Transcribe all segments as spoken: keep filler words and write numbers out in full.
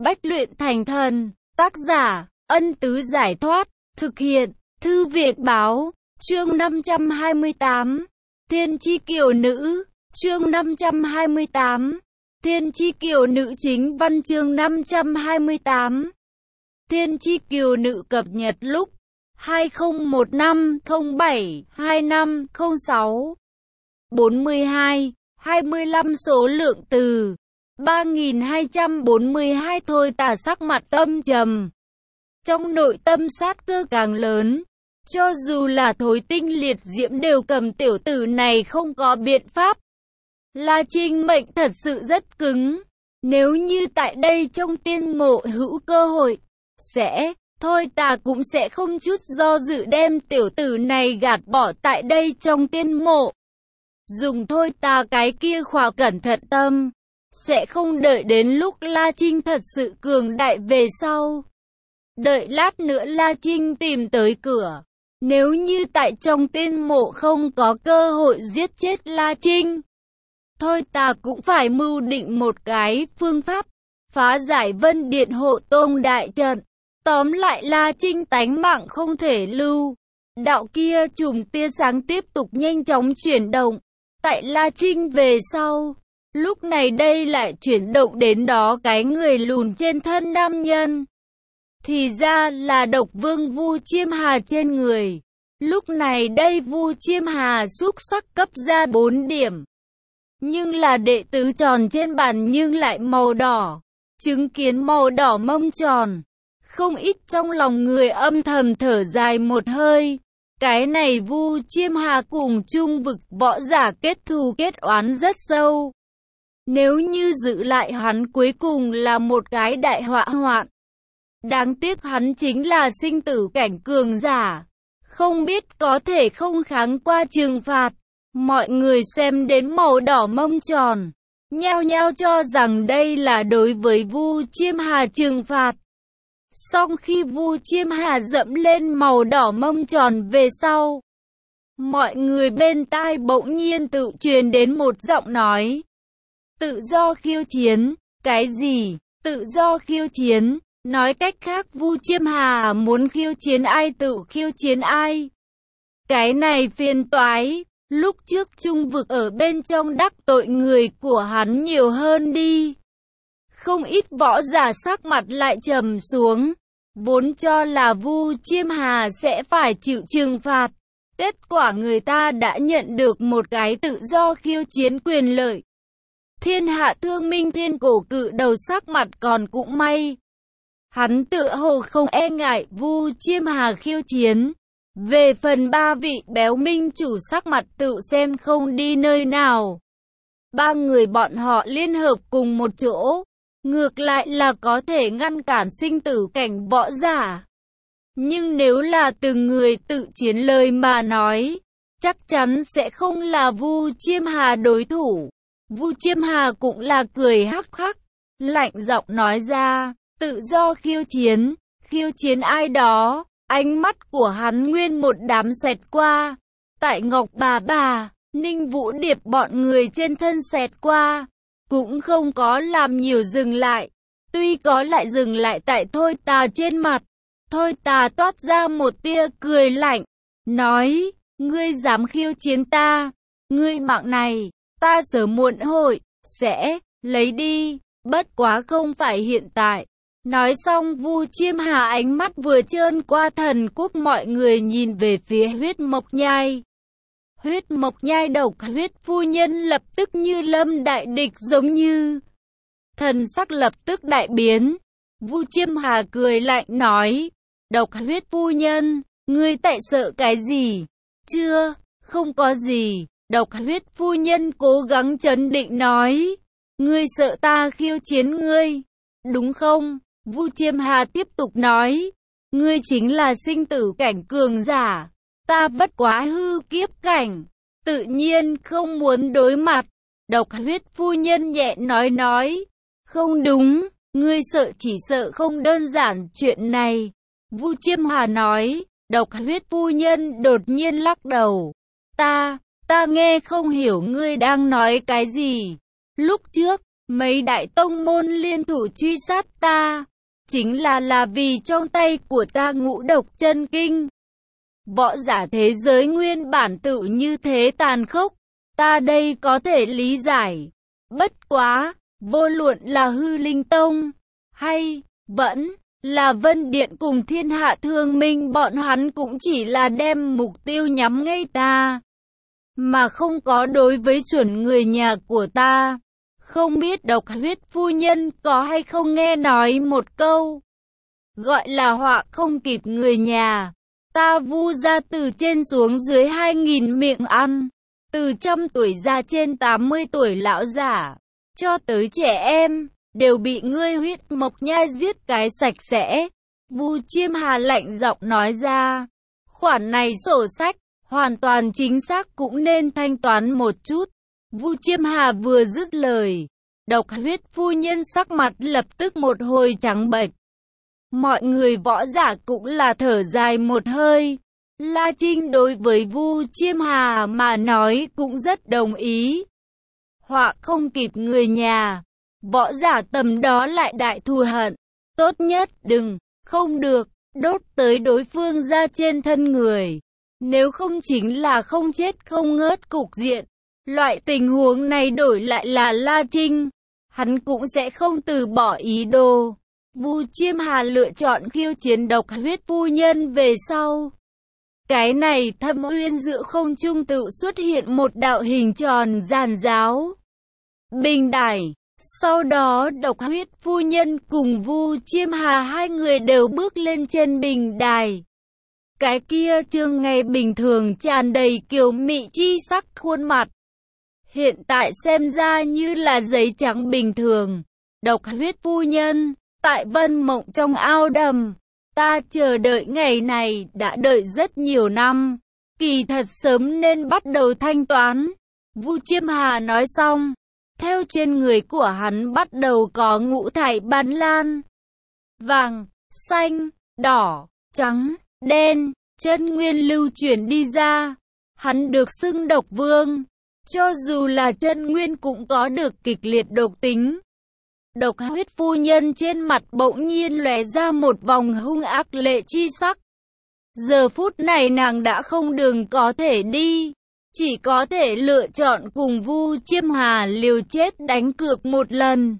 Bách luyện thành thần. Tác giả, Ân Tứ Giải Thoát. Thực hiện, Thư viện Báo. Chương năm trăm hai mươi tám. Thiên chi kiều nữ. Chương năm trăm hai mươi tám. Thiên chi kiều nữ. Chính văn chương năm trăm hai mươi tám. Thiên chi kiều nữ cập nhật lúc hai không một năm không bảy hai năm không sáu. bốn mươi hai, hai mươi lăm số lượng từ ba nghìn hai trăm bốn mươi hai. Thôi Tà sắc mặt âm trầm, trong nội tâm sát cơ càng lớn. Cho dù là Thối Tinh Liệt Diễm đều cầm tiểu tử này không có biện pháp. La Trinh mệnh thật sự rất cứng. Nếu như tại đây trong tiên mộ hữu cơ hội, sẽ, Thôi Tà cũng sẽ không chút do dự đem tiểu tử này gạt bỏ tại đây trong tiên mộ. Dùng Thôi Tà cái kia khỏa cẩn thận tâm, sẽ không đợi đến lúc La Trinh thật sự cường đại về sau. Đợi lát nữa La Trinh tìm tới cửa. Nếu như tại trong tiên mộ không có cơ hội giết chết La Trinh, Thôi Tà cũng phải mưu định một cái phương pháp, phá giải Vân Điện Hộ Tông đại trận. Tóm lại La Trinh tánh mạng không thể lưu. Đạo kia chùm tia sáng tiếp tục nhanh chóng chuyển động. Tại La Trinh về sau, lúc này đây lại chuyển động đến đó cái người lùn trên thân nam nhân. Thì ra là Độc Vương Vu Chiêm Hà trên người. Lúc này đây Vu Chiêm Hà xúc sắc cấp ra bốn điểm. Nhưng là đệ tứ tròn trên bàn nhưng lại màu đỏ. Chứng kiến màu đỏ mông tròn, không ít trong lòng người âm thầm thở dài một hơi. Cái này Vu Chiêm Hà cùng chung vực võ giả kết thù kết oán rất sâu. Nếu như giữ lại hắn cuối cùng là một cái đại họa hoạn. Đáng tiếc hắn chính là sinh tử cảnh cường giả, không biết có thể không kháng qua trừng phạt. Mọi người xem đến màu đỏ mông tròn, nhao nhao cho rằng đây là đối với Vu Chiêm Hà trừng phạt. Song khi Vu Chiêm Hà dẫm lên màu đỏ mông tròn về sau, mọi người bên tai bỗng nhiên tự truyền đến một giọng nói. Tự do khiêu chiến. Cái gì? Tự do khiêu chiến? Nói cách khác Vu Chiêm Hà muốn khiêu chiến ai tự khiêu chiến ai. Cái này phiền toái. Lúc trước trung vực ở bên trong đắc tội người của hắn nhiều hơn đi. Không ít võ giả sắc mặt lại trầm xuống. Vốn cho là Vu Chiêm Hà sẽ phải chịu trừng phạt. Kết quả người ta đã nhận được một cái tự do khiêu chiến quyền lợi. Thiên Hạ Thương Minh Thiên Cổ Cự Đầu sắc mặt còn cũng may. Hắn tựa hồ không e ngại Vu Chiêm Hà khiêu chiến. Về phần ba vị béo minh chủ sắc mặt tự xem không đi nơi nào. Ba người bọn họ liên hợp cùng một chỗ, ngược lại là có thể ngăn cản sinh tử cảnh võ giả. Nhưng nếu là từng người tự chiến lời mà nói, chắc chắn sẽ không là Vu Chiêm Hà đối thủ. Vu Chiêm Hà cũng là cười hắc hắc, lạnh giọng nói ra, tự do khiêu chiến, khiêu chiến ai đó. Ánh mắt của hắn nguyên một đám xẹt qua. Tại Ngọc Bà Bà, Ninh Vũ Điệp bọn người trên thân xẹt qua, cũng không có làm nhiều dừng lại. Tuy có lại dừng lại tại Thôi Tà trên mặt. Thôi Tà toát ra một tia cười lạnh, nói, ngươi dám khiêu chiến ta, ngươi mạng này, ta sớm muộn hội, sẽ, lấy đi, bất quá không phải hiện tại. Nói xong Vu Chiêm Hà ánh mắt vừa trơn qua thần quốc mọi người nhìn về phía Huyết Mộc Nhai. Huyết Mộc Nhai Độc Huyết phu nhân lập tức như lâm đại địch giống như. Thần sắc lập tức đại biến. Vu Chiêm Hà cười lạnh nói, Độc Huyết phu nhân, ngươi tại sợ cái gì? Chưa, không có gì. Độc Huyết phu nhân cố gắng trấn định nói, ngươi sợ ta khiêu chiến ngươi, đúng không? Vu Chiêm Hà tiếp tục nói, ngươi chính là sinh tử cảnh cường giả, ta bất quá hư kiếp cảnh, tự nhiên không muốn đối mặt. Độc Huyết phu nhân nhẹ nói nói, không đúng, ngươi sợ chỉ sợ không đơn giản chuyện này. Vu Chiêm Hà nói, Độc Huyết phu nhân đột nhiên lắc đầu, ta, ta nghe không hiểu ngươi đang nói cái gì. Lúc trước, Mấy đại tông môn liên thủ truy sát ta, chính là là vì trong tay của ta ngũ độc chân kinh. Võ giả thế giới nguyên bản tự như thế tàn khốc, ta đây có thể lý giải. Bất quá, vô luận là Hư Linh Tông, hay, vẫn, là Vân Điện cùng Thiên Hạ Thương Minh, bọn hắn cũng chỉ là đem mục tiêu nhắm ngay ta, mà không có đối với chuẩn người nhà của ta. Không biết Độc Huyết phu nhân có hay không nghe nói một câu, gọi là họa không kịp người nhà. Ta Vu gia từ trên xuống dưới hai nghìn miệng ăn, từ trăm tuổi ra trên tám mươi tuổi lão giả, cho tới trẻ em, đều bị ngươi huyết mộc nhai giết cái sạch sẽ. Vu Chiêm Hà lạnh giọng nói ra, khoản này sổ sách, hoàn toàn chính xác cũng nên thanh toán một chút. Vu Chiêm Hà vừa dứt lời, Độc Huyết phu nhân sắc mặt lập tức một hồi trắng bệch. Mọi người võ giả cũng là thở dài một hơi. La Trinh đối với Vu Chiêm Hà mà nói cũng rất đồng ý. Họa không kịp người nhà, võ giả tầm đó lại đại thù hận. Tốt nhất đừng, không được, đốt tới đối phương ra trên thân người. Nếu không chính là không chết không ngớt cục diện. Loại tình huống này đổi lại là La Trinh, hắn cũng sẽ không từ bỏ ý đồ. Vu Chiêm Hà lựa chọn khiêu chiến Độc Huyết phu nhân về sau. Cái này Thâm Uyên giữa không trung tự xuất hiện một đạo hình tròn giàn giáo. Bình đài. Sau đó Độc Huyết phu nhân cùng Vu Chiêm Hà hai người đều bước lên trên bình đài. Cái kia trương ngày bình thường tràn đầy kiều mị chi sắc khuôn mặt, hiện tại xem ra như là giấy trắng bình thường. Độc Huyết phu nhân, tại Vân Mộng trong ao đầm, ta chờ đợi ngày này đã đợi rất nhiều năm, kỳ thật sớm nên bắt đầu thanh toán. Vu Chiêm Hà nói xong, theo trên người của hắn bắt đầu có ngũ thải ban lan, vàng, xanh, đỏ, trắng, đen, chân nguyên lưu chuyển đi ra. Hắn được xưng độc vương, cho dù là chân nguyên cũng có được kịch liệt độc tính. Độc Huyết phu nhân trên mặt bỗng nhiên lóe ra một vòng hung ác lệ chi sắc. Giờ phút này nàng đã không đường có thể đi, chỉ có thể lựa chọn cùng Vu Chiêm Hà liều chết đánh cược một lần.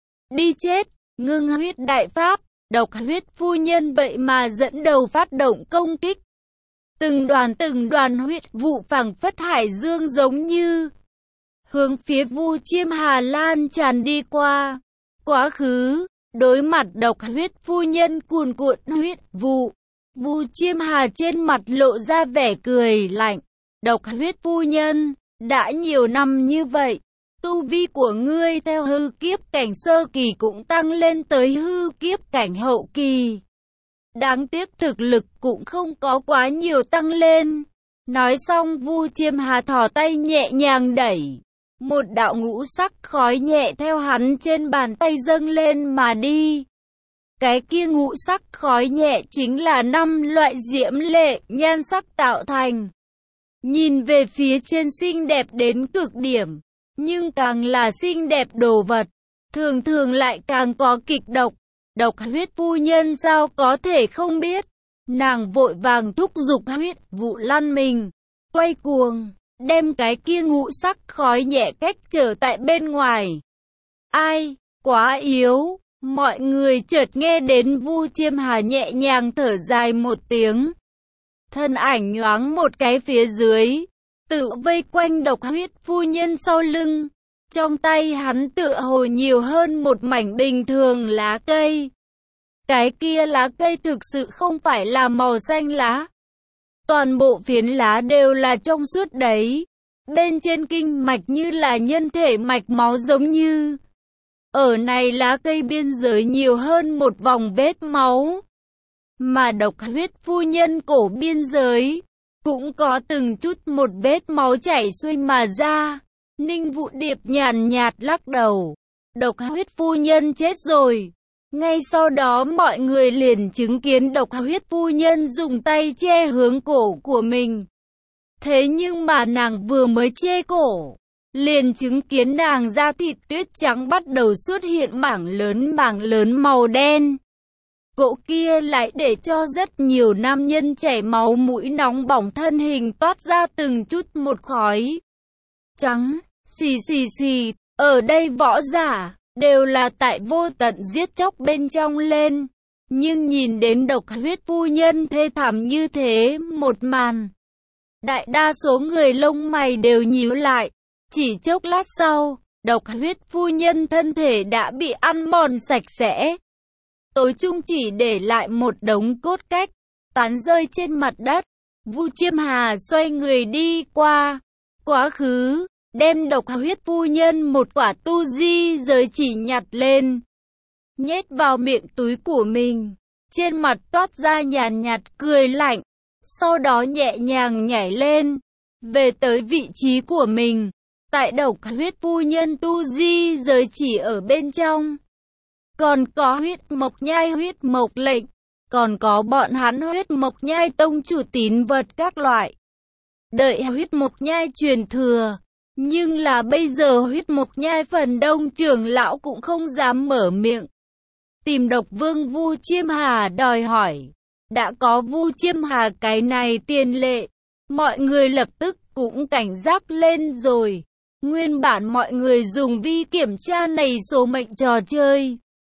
Đi chết, ngưng huyết đại pháp. Độc Huyết phu nhân vậy mà dẫn đầu phát động công kích. Từng đoàn từng đoàn huyết vụ phảng phất hải dương giống như hướng phía Vu Chiêm Hà lan tràn đi qua. Quá khứ, đối mặt Độc Huyết phu nhân cuồn cuộn huyết vụ, Vu Chiêm Hà trên mặt lộ ra vẻ cười lạnh. Độc Huyết phu nhân, đã nhiều năm như vậy, tu vi của ngươi theo hư kiếp cảnh sơ kỳ cũng tăng lên tới hư kiếp cảnh hậu kỳ. Đáng tiếc thực lực cũng không có quá nhiều tăng lên. Nói xong Vu Chiêm Hà thò tay nhẹ nhàng đẩy. Một đạo ngũ sắc khói nhẹ theo hắn trên bàn tay dâng lên mà đi. Cái kia ngũ sắc khói nhẹ chính là năm loại diễm lệ nhan sắc tạo thành. Nhìn về phía trên xinh đẹp đến cực điểm, nhưng càng là xinh đẹp đồ vật, thường thường lại càng có kịch độc. Độc Huyết phu nhân sao có thể không biết. Nàng vội vàng thúc giục huyết vụ lăn mình, quay cuồng, đem cái kia ngũ sắc khói nhẹ cách trở tại bên ngoài. Ai, quá yếu. Mọi người chợt nghe đến Vu Chiêm Hà nhẹ nhàng thở dài một tiếng. Thân ảnh nhoáng một cái phía dưới, tự vây quanh Độc Huyết phu nhân sau lưng. Trong tay hắn tựa hồ nhiều hơn một mảnh bình thường lá cây. Cái kia lá cây thực sự không phải là màu xanh lá. Toàn bộ phiến lá đều là trong suốt đấy. Bên trên kinh mạch như là nhân thể mạch máu giống như. Ở này lá cây biên giới nhiều hơn một vòng vết máu. Mà Độc Huyết phu nhân cổ biên giới cũng có từng chút một vết máu chảy xuôi mà ra. Ninh Vũ Điệp nhàn nhạt lắc đầu. Độc Huyết phu nhân chết rồi. Ngay sau đó mọi người liền chứng kiến Độc Huyết phu nhân dùng tay che hướng cổ của mình. Thế nhưng mà nàng vừa mới che cổ, liền chứng kiến nàng da thịt tuyết trắng bắt đầu xuất hiện mảng lớn mảng lớn màu đen. Cỗ kia lại để cho rất nhiều nam nhân chảy máu mũi nóng bỏng, thân hình toát ra từng chút một khói trắng, xì xì xì, ở đây võ giả đều là tại vô tận giết chóc bên trong lên, nhưng nhìn đến Độc Huyết phu nhân thê thảm như thế một màn, đại đa số người lông mày đều nhíu lại. Chỉ chốc lát sau, Độc Huyết phu nhân thân thể đã bị ăn mòn sạch sẽ, tối chung chỉ để lại một đống cốt cách tán rơi trên mặt đất. Vu Chiêm Hà xoay người đi qua quá khứ, đem Độc Huyết phu nhân một quả tu di giới chỉ nhặt lên, nhét vào miệng túi của mình, trên mặt toát ra nhàn nhạt cười lạnh, sau đó nhẹ nhàng nhảy lên, về tới vị trí của mình. Tại Độc Huyết phu nhân tu di giới chỉ ở bên trong, còn có huyết mộc nhai huyết mộc lệnh, còn có bọn hắn huyết mộc nhai tông chủ tín vật các loại. Đợi huyết mộc nhai truyền thừa, nhưng là bây giờ huyết mộc nhai phần đông trưởng lão cũng không dám mở miệng tìm Độc Vương Vu Chiêm Hà đòi hỏi. Đã có Vu Chiêm Hà cái này tiền lệ, mọi người lập tức cũng cảnh giác lên rồi. Nguyên bản mọi người dùng vi kiểm tra này số mệnh trò chơi,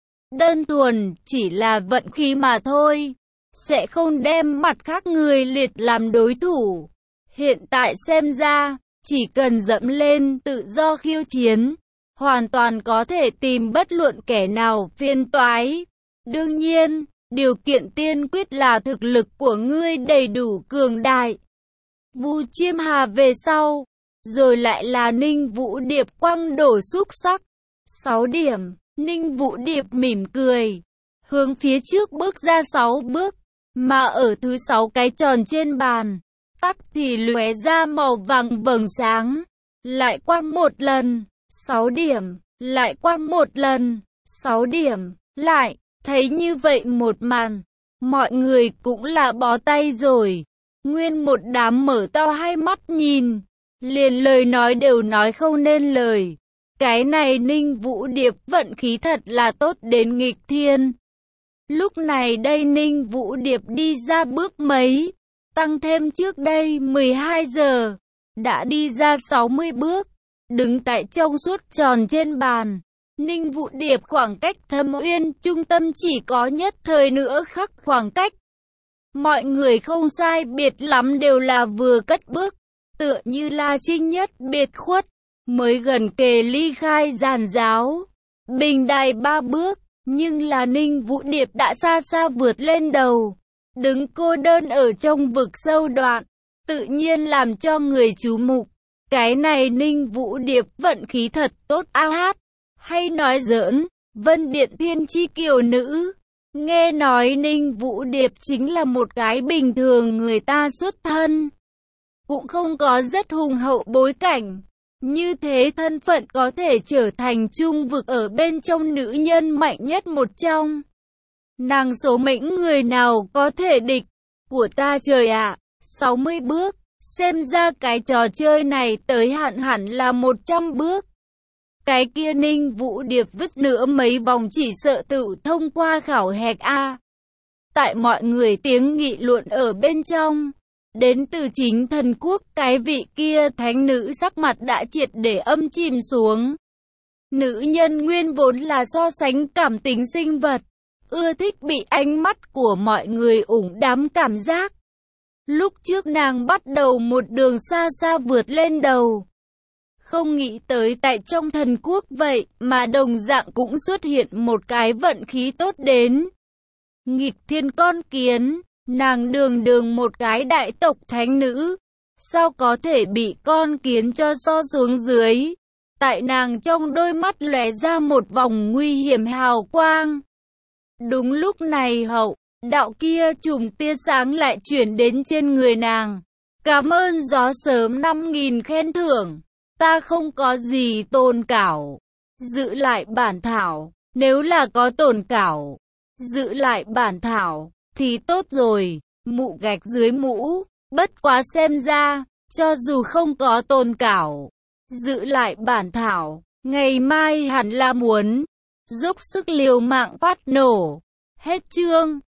đơn thuần chỉ là vận khí mà thôi, sẽ không đem mặt khác người liệt làm đối thủ. Hiện tại xem ra, chỉ cần dẫm lên tự do khiêu chiến, hoàn toàn có thể tìm bất luận kẻ nào phiền toái. Đương nhiên, điều kiện tiên quyết là thực lực của ngươi đầy đủ cường đại. Vu Chiêm Hà về sau, rồi lại là Ninh Vũ Điệp quăng đổ xúc sắc. sáu điểm, Ninh Vũ Điệp mỉm cười, hướng phía trước bước ra sáu bước, mà ở thứ sáu cái tròn trên bàn, tắc thì lóe ra màu vàng vầng sáng, lại quăng một lần, sáu điểm, lại quăng một lần, sáu điểm, lại, thấy như vậy một màn, mọi người cũng là bó tay rồi, nguyên một đám mở to hai mắt nhìn, liền lời nói đều nói không nên lời. Cái này Ninh Vũ Điệp vận khí thật là tốt đến nghịch thiên. Lúc này đây Ninh Vũ Điệp đi ra bước mấy, tăng thêm trước đây mười hai giờ, đã đi ra sáu mươi bước, đứng tại trong suốt tròn trên bàn. Ninh Vũ Điệp khoảng cách Thâm Uyên trung tâm chỉ có nhất thời nữa khắc khoảng cách. Mọi người không sai biệt lắm đều là vừa cất bước, tựa như là trinh nhất biệt khuất, mới gần kề ly khai giàn giáo. Bình đài ba bước, nhưng là Ninh Vũ Điệp đã xa xa vượt lên đầu, đứng cô đơn ở trong vực sâu đoạn, tự nhiên làm cho người chú mục. Cái này Ninh Vũ Điệp vận khí thật tốt a hát, hay nói giỡn, Vân Điện Thiên Chi Kiều Nữ. Nghe nói Ninh Vũ Điệp chính là một cái bình thường người ta xuất thân, cũng không có rất hùng hậu bối cảnh. Như thế thân phận có thể trở thành trung vực ở bên trong nữ nhân mạnh nhất một trong. Nàng số mệnh người nào có thể địch, của ta trời ạ, à, sáu mươi bước, xem ra cái trò chơi này tới hạn hẳn là một trăm bước. Cái kia Ninh Vũ Điệp vứt nữa mấy vòng chỉ sợ tự thông qua khảo hạch A. Tại mọi người tiếng nghị luận ở bên trong, đến từ chính thần quốc, cái vị kia thánh nữ sắc mặt đã triệt để âm chìm xuống. Nữ nhân nguyên vốn là so sánh cảm tính sinh vật, ưa thích bị ánh mắt của mọi người ủng đám cảm giác. Lúc trước nàng bắt đầu một đường xa xa vượt lên đầu. Không nghĩ tới tại trong thần quốc vậy mà đồng dạng cũng xuất hiện một cái vận khí tốt đến nghịch thiên con kiến. Nàng đường đường một cái đại tộc thánh nữ, sao có thể bị con kiến cho so xuống dưới. Tại nàng trong đôi mắt lóe ra một vòng nguy hiểm hào quang. Đúng lúc này hậu, đạo kia chùm tia sáng lại chuyển đến trên người nàng. Cảm ơn gió sớm năm nghìn khen thưởng, ta không có gì tồn cảo. Giữ lại bản thảo, nếu là có tồn cảo, giữ lại bản thảo thì tốt rồi. Mụ gạch dưới mũ, bất quá xem ra, cho dù không có tồn cảo, giữ lại bản thảo, ngày mai hẳn là muốn dốc sức liều mạng phát nổ. Hết chương.